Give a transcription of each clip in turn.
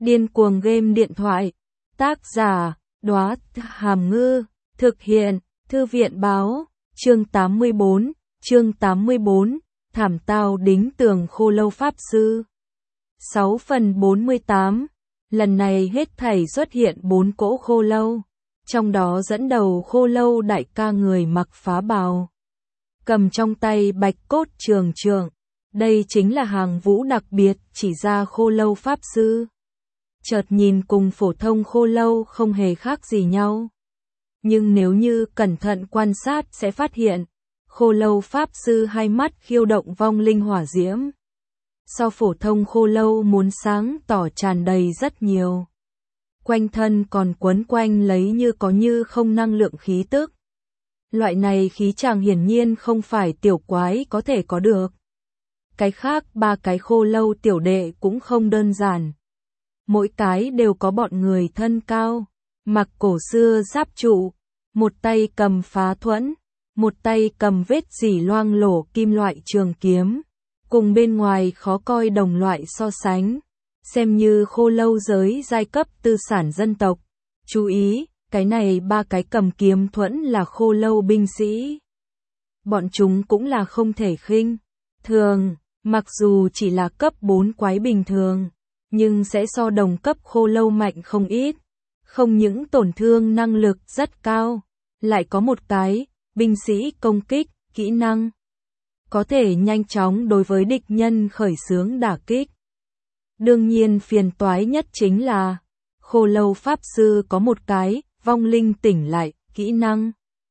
Điên cuồng game điện thoại. Tác giả, Đóa Hàm Ngư. Thực hiện, Thư viện báo. Chương 84, Thảm tao đính tường khô lâu pháp sư. 6 phần 48. Lần này hết thảy xuất hiện 4 cỗ khô lâu. Trong đó dẫn đầu khô lâu đại ca người mặc phá bào, cầm trong tay bạch cốt trường trượng. Đây chính là hàng vũ đặc biệt chỉ ra khô lâu pháp sư. Chợt nhìn cùng phổ thông khô lâu không hề khác gì nhau. Nhưng nếu như cẩn thận quan sát sẽ phát hiện, khô lâu pháp sư hai mắt khiêu động vong linh hỏa diễm. So phổ thông khô lâu muốn sáng tỏ tràn đầy rất nhiều. Quanh thân còn quấn quanh lấy như có như không năng lượng khí tức. Loại này khí chàng hiển nhiên không phải tiểu quái có thể có được. Cái khác ba cái khô lâu tiểu đệ cũng không đơn giản. Mỗi cái đều có bọn người thân cao, mặc cổ xưa giáp trụ, một tay cầm phá thuẫn, một tay cầm vết rỉ loang lổ kim loại trường kiếm, cùng bên ngoài khó coi đồng loại so sánh, xem như khô lâu giới giai cấp tư sản dân tộc. Chú ý, cái này ba cái cầm kiếm thuẫn là khô lâu binh sĩ. Bọn chúng cũng là không thể khinh thường, mặc dù chỉ là cấp 4 quái bình thường, nhưng sẽ so đồng cấp khô lâu mạnh không ít. Không những tổn thương năng lực rất cao, lại có một cái, binh sĩ công kích, kỹ năng. Có thể nhanh chóng đối với địch nhân khởi xướng đả kích. Đương nhiên phiền toái nhất chính là, khô lâu pháp sư có một cái, vong linh tỉnh lại, kỹ năng.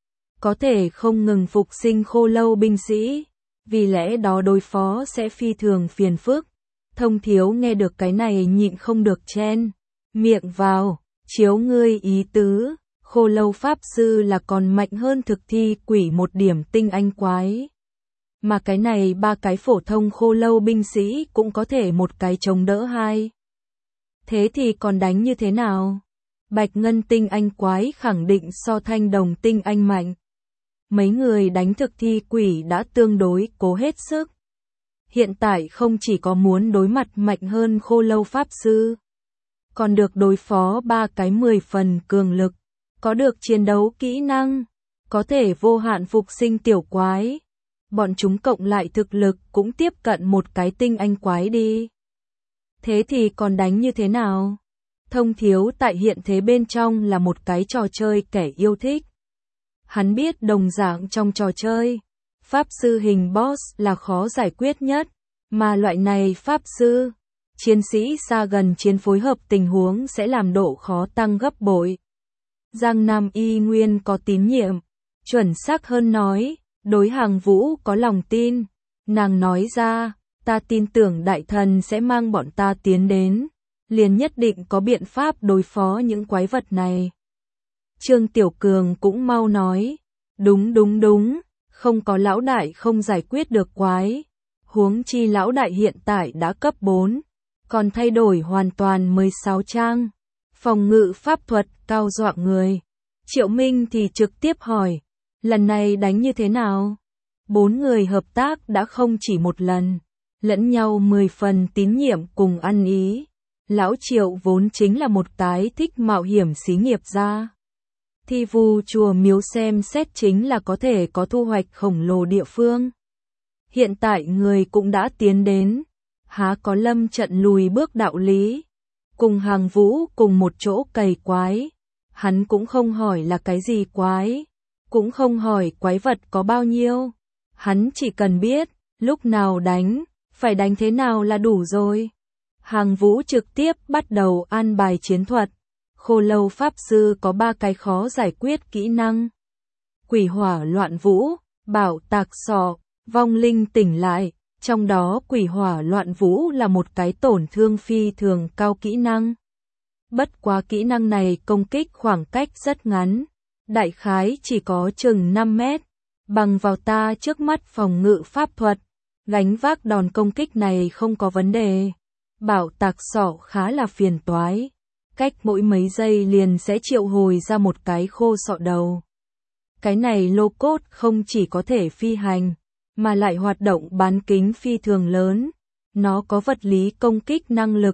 Có thể không ngừng phục sinh khô lâu binh sĩ, vì lẽ đó đối phó sẽ phi thường phiền phức. Thông Thiếu nghe được cái này nhịn không được chen miệng vào, chiếu ngươi ý tứ, khô lâu pháp sư là còn mạnh hơn thực thi quỷ một điểm tinh anh quái. Mà cái này ba cái phổ thông khô lâu binh sĩ cũng có thể một cái chống đỡ hai. Thế thì còn đánh như thế nào? Bạch ngân tinh anh quái khẳng định so thanh đồng tinh anh mạnh. Mấy người đánh thực thi quỷ đã tương đối cố hết sức. Hiện tại không chỉ có muốn đối mặt mạnh hơn khô lâu pháp sư, còn được đối phó ba cái 10 phần cường lực, có được chiến đấu kỹ năng, có thể vô hạn phục sinh tiểu quái. Bọn chúng cộng lại thực lực cũng tiếp cận một cái tinh anh quái đi. Thế thì còn đánh như thế nào? Thông Thiếu tại hiện thế bên trong là một cái trò chơi kẻ yêu thích. Hắn biết đồng dạng trong trò chơi, pháp sư hình boss là khó giải quyết nhất, mà loại này pháp sư, chiến sĩ xa gần chiến phối hợp tình huống sẽ làm độ khó tăng gấp bội. Giang Nam y nguyên có tín nhiệm, chuẩn xác hơn nói, đối Hàng Vũ có lòng tin. Nàng nói ra, ta tin tưởng đại thần sẽ mang bọn ta tiến đến, liền nhất định có biện pháp đối phó những quái vật này. Trương Tiểu Cường cũng mau nói, đúng, không có lão đại không giải quyết được quái. Huống chi lão đại hiện tại đã cấp 4, còn thay đổi hoàn toàn 16 trang. Phòng ngự pháp thuật cao dọa người. Triệu Minh thì trực tiếp hỏi, lần này đánh như thế nào? 4 người hợp tác đã không chỉ một lần, lẫn nhau 10 phần tín nhiệm cùng ăn ý. Lão Triệu vốn chính là một cái thích mạo hiểm xí nghiệp gia. Thi vu chùa miếu xem xét chính là có thể có thu hoạch khổng lồ địa phương. Hiện tại người cũng đã tiến đến, há có lâm trận lùi bước đạo lý. Cùng Hàng Vũ cùng một chỗ cày quái, hắn cũng không hỏi là cái gì quái, cũng không hỏi quái vật có bao nhiêu. Hắn chỉ cần biết, lúc nào đánh, phải đánh thế nào là đủ rồi. Hàng Vũ trực tiếp bắt đầu an bài chiến thuật. Khô lâu pháp sư có 3 cái khó giải quyết kỹ năng. Quỷ hỏa loạn vũ, bảo tạc sọ, vong linh tỉnh lại. Trong đó quỷ hỏa loạn vũ là một cái tổn thương phi thường cao kỹ năng. Bất quá kỹ năng này công kích khoảng cách rất ngắn, đại khái chỉ có chừng 5 mét. Bằng vào ta trước mắt phòng ngự pháp thuật, gánh vác đòn công kích này không có vấn đề. Bảo tạc sọ khá là phiền toái, cách mỗi mấy giây liền sẽ triệu hồi ra một cái khô sọ đầu. Cái này lô cốt không chỉ có thể phi hành, mà lại hoạt động bán kính phi thường lớn. Nó có vật lý công kích năng lực,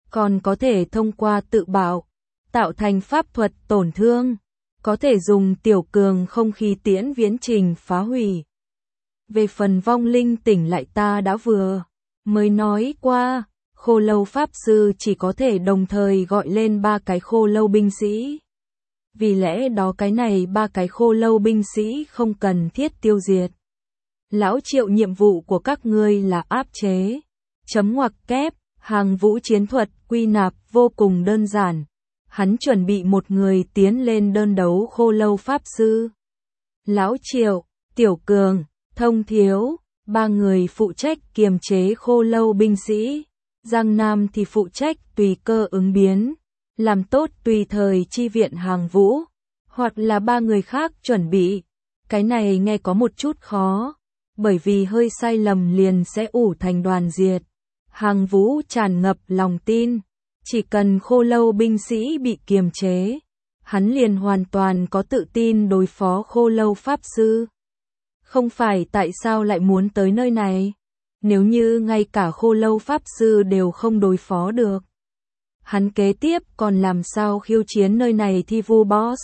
còn có thể thông qua tự bạo, tạo thành pháp thuật tổn thương, có thể dùng tiểu cường không khí tiễn viễn trình phá hủy. Về phần vong linh tỉnh lại ta đã vừa mới nói qua, khô lâu pháp sư chỉ có thể đồng thời gọi lên 3 cái khô lâu binh sĩ. Vì lẽ đó cái này 3 cái khô lâu binh sĩ không cần thiết tiêu diệt. Lão Triệu, nhiệm vụ của các ngươi là áp chế, chấm ngoặc kép, hàng vũ chiến thuật quy nạp vô cùng đơn giản. Hắn chuẩn bị một người tiến lên đơn đấu khô lâu pháp sư. Lão Triệu, Tiểu Cường, Thông Thiếu, 3 người phụ trách kiềm chế khô lâu binh sĩ. Giang Nam thì phụ trách tùy cơ ứng biến, làm tốt tùy thời chi viện hàng vũ, hoặc là 3 người khác chuẩn bị. Cái này nghe có một chút khó, bởi vì hơi sai lầm liền sẽ ủ thành đoàn diệt. Hàng vũ tràn ngập lòng tin, chỉ cần khô lâu binh sĩ bị kiềm chế, hắn liền hoàn toàn có tự tin đối phó khô lâu pháp sư. Không phải tại sao lại muốn tới nơi này? Nếu như ngay cả khô lâu pháp sư đều không đối phó được, hắn kế tiếp còn làm sao khiêu chiến nơi này thi vu boss?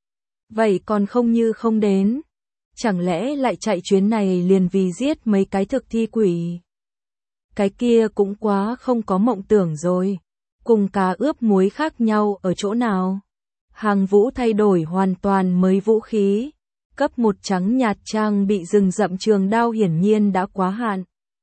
Vậy còn không như không đến. Chẳng lẽ lại chạy chuyến này liền vì giết mấy cái thực thi quỷ? Cái kia cũng quá không có mộng tưởng rồi. Cùng cá ướp muối khác nhau ở chỗ nào? Hàng vũ thay đổi hoàn toàn mới vũ khí. Cấp 1 trắng nhạt trang bị rừng rậm trường đao hiển nhiên đã quá hạn.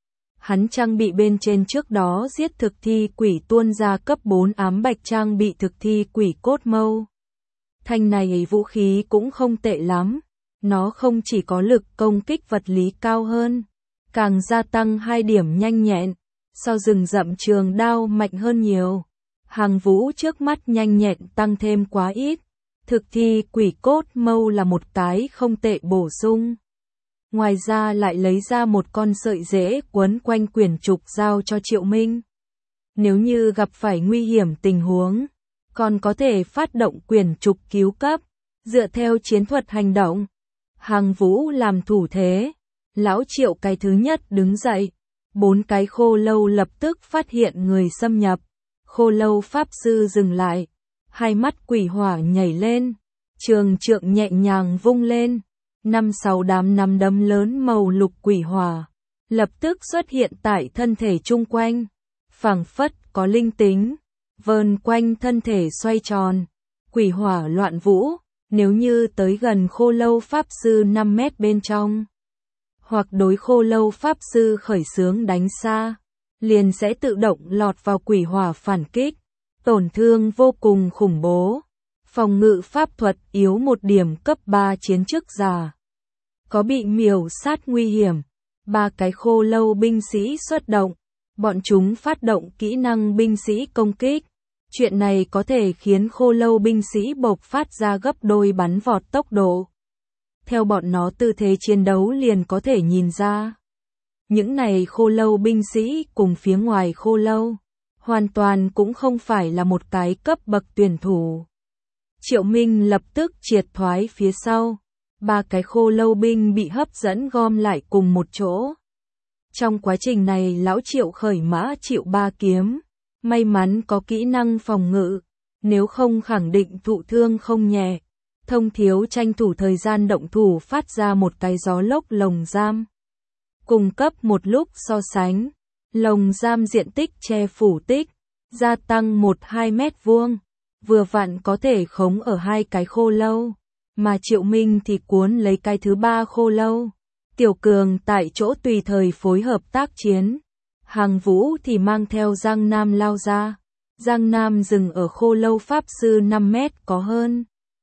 Hắn trang bị bên trên trước đó giết thực thi quỷ tuôn ra cấp 4 ám bạch trang bị thực thi quỷ cốt mâu. Thanh này vũ khí cũng không tệ lắm. Nó không chỉ có lực công kích vật lý cao hơn, càng gia tăng 2 điểm nhanh nhẹn, so rừng rậm trường đao mạnh hơn nhiều. Hàng vũ trước mắt nhanh nhẹn tăng thêm quá ít. Thực thi quỷ cốt mâu là một cái không tệ bổ sung. Ngoài ra lại lấy ra một con sợi rễ quấn quanh quyển trục giao cho Triệu Minh. Nếu như gặp phải nguy hiểm tình huống, còn có thể phát động quyển trục cứu cấp, dựa theo chiến thuật hành động. Hàng vũ làm thủ thế, lão Triệu cái thứ nhất đứng dậy, 4 cái khô lâu lập tức phát hiện người xâm nhập. Khô lâu pháp sư dừng lại, hai mắt quỷ hỏa nhảy lên, trường trượng nhẹ nhàng vung lên, 5-6 đám nắm đấm lớn màu lục quỷ hỏa lập tức xuất hiện tại thân thể chung quanh, phảng phất có linh tính, vờn quanh thân thể xoay tròn, quỷ hỏa loạn vũ. Nếu như tới gần khô lâu pháp sư 5 mét bên trong, hoặc đối khô lâu pháp sư khởi xướng đánh xa, liền sẽ tự động lọt vào quỷ hỏa phản kích, tổn thương vô cùng khủng bố. Phòng ngự pháp thuật yếu 1 điểm cấp 3 chiến chức giả. Có bị miểu sát nguy hiểm. 3 cái khô lâu binh sĩ xuất động, bọn chúng phát động kỹ năng binh sĩ công kích. Chuyện này có thể khiến khô lâu binh sĩ bộc phát ra gấp đôi bắn vọt tốc độ. Theo bọn nó tư thế chiến đấu liền có thể nhìn ra. Những này khô lâu binh sĩ cùng phía ngoài khô lâu, hoàn toàn cũng không phải là một cái cấp bậc tuyển thủ. Triệu Minh lập tức triệt thoái phía sau. 3 cái khô lâu binh bị hấp dẫn gom lại cùng một chỗ. Trong quá trình này lão Triệu khởi mã chịu 3 kiếm. May mắn có kỹ năng phòng ngự, nếu không khẳng định thụ thương không nhẹ. Thông Thiếu tranh thủ thời gian động thủ phát ra một cái gió lốc lồng giam. Cùng cấp một lúc so sánh, lồng giam diện tích che phủ tích, gia tăng 1-2 mét vuông, vừa vặn có thể khống ở 2 cái khô lâu, mà Triệu Minh thì cuốn lấy cái thứ 3 khô lâu. Tiểu Cường tại chỗ tùy thời phối hợp tác chiến. Hàng vũ thì mang theo Giang Nam lao ra. Giang Nam dừng ở khô lâu pháp sư 5 mét có hơn.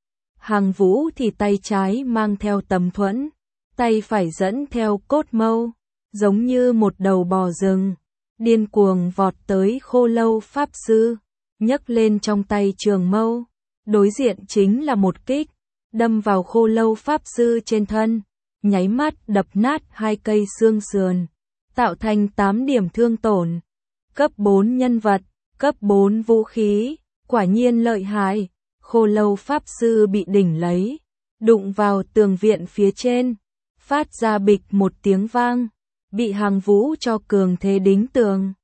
Hàng vũ thì tay trái mang theo tấm thuẫn, tay phải dẫn theo cốt mâu, giống như một đầu bò rừng, điên cuồng vọt tới khô lâu pháp sư, nhấc lên trong tay trường mâu, đối diện chính là một kích, đâm vào khô lâu pháp sư trên thân, nháy mắt đập nát 2 cây xương sườn, tạo thành 8 điểm thương tổn. Cấp 4 nhân vật, cấp 4 vũ khí, quả nhiên lợi hại. Khô lâu pháp sư bị đỉnh lấy, đụng vào tường viện phía trên, phát ra bịch một tiếng vang, bị hàng vũ cho cường thế đính tường.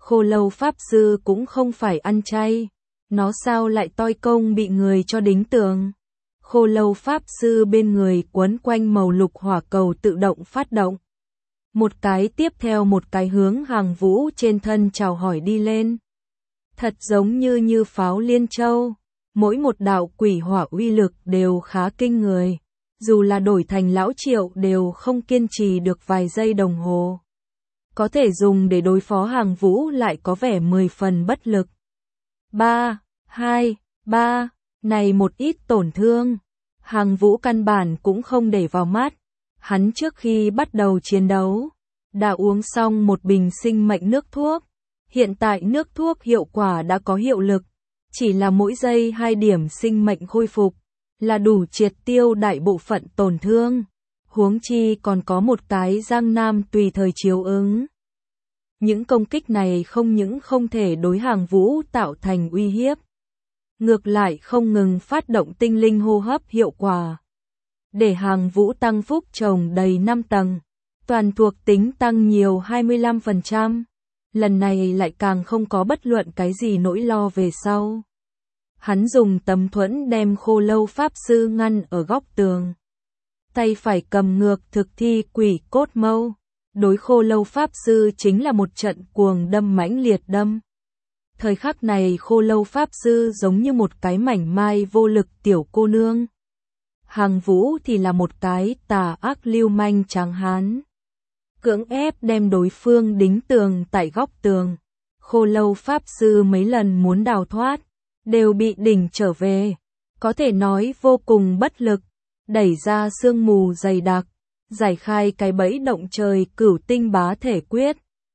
Khô Lâu Pháp Sư cũng không phải ăn chay, nó sao lại toi công bị người cho đính tường. Khô Lâu Pháp Sư bên người quấn quanh màu lục hỏa cầu tự động phát động. Một cái tiếp theo một cái hướng Hàng Vũ trên thân chào hỏi đi lên. Thật giống như pháo liên châu, mỗi một đạo quỷ hỏa uy lực đều khá kinh người. Dù là đổi thành lão Triệu đều không kiên trì được vài giây đồng hồ. Có thể dùng để đối phó Hàng Vũ lại có vẻ 10 phần bất lực. 3, 2, 3, này một ít tổn thương. Hàng Vũ căn bản cũng không để vào mắt. Hắn trước khi bắt đầu chiến đấu, đã uống xong một bình sinh mệnh nước thuốc. Hiện tại nước thuốc hiệu quả đã có hiệu lực. Chỉ là mỗi giây 2 điểm sinh mệnh khôi phục, là đủ triệt tiêu đại bộ phận tổn thương. Huống chi còn có một cái Giang Nam tùy thời chiếu ứng. Những công kích này không những không thể đối Hàng Vũ tạo thành uy hiếp, ngược lại không ngừng phát động tinh linh hô hấp hiệu quả, để Hàng Vũ tăng phúc trồng đầy 5 tầng, toàn thuộc tính tăng nhiều 25%. Lần này lại càng không có bất luận cái gì nỗi lo về sau. Hắn dùng tấm thuẫn đem Khô Lâu Pháp Sư ngăn ở góc tường. Tay phải cầm ngược thực thi quỷ cốt mâu. Đối Khô Lâu Pháp Sư chính là một trận cuồng đâm mãnh liệt đâm. Thời khắc này Khô Lâu Pháp Sư giống như một cái mảnh mai vô lực tiểu cô nương. Hàng Vũ thì là một cái tà ác lưu manh tráng hán. Cưỡng ép đem đối phương đính tường tại góc tường. Khô Lâu Pháp Sư mấy lần muốn đào thoát, đều bị đỉnh trở về. Có thể nói vô cùng bất lực, đẩy ra sương mù dày đặc, giải khai cái bẫy động trời cửu tinh bá thể quyết.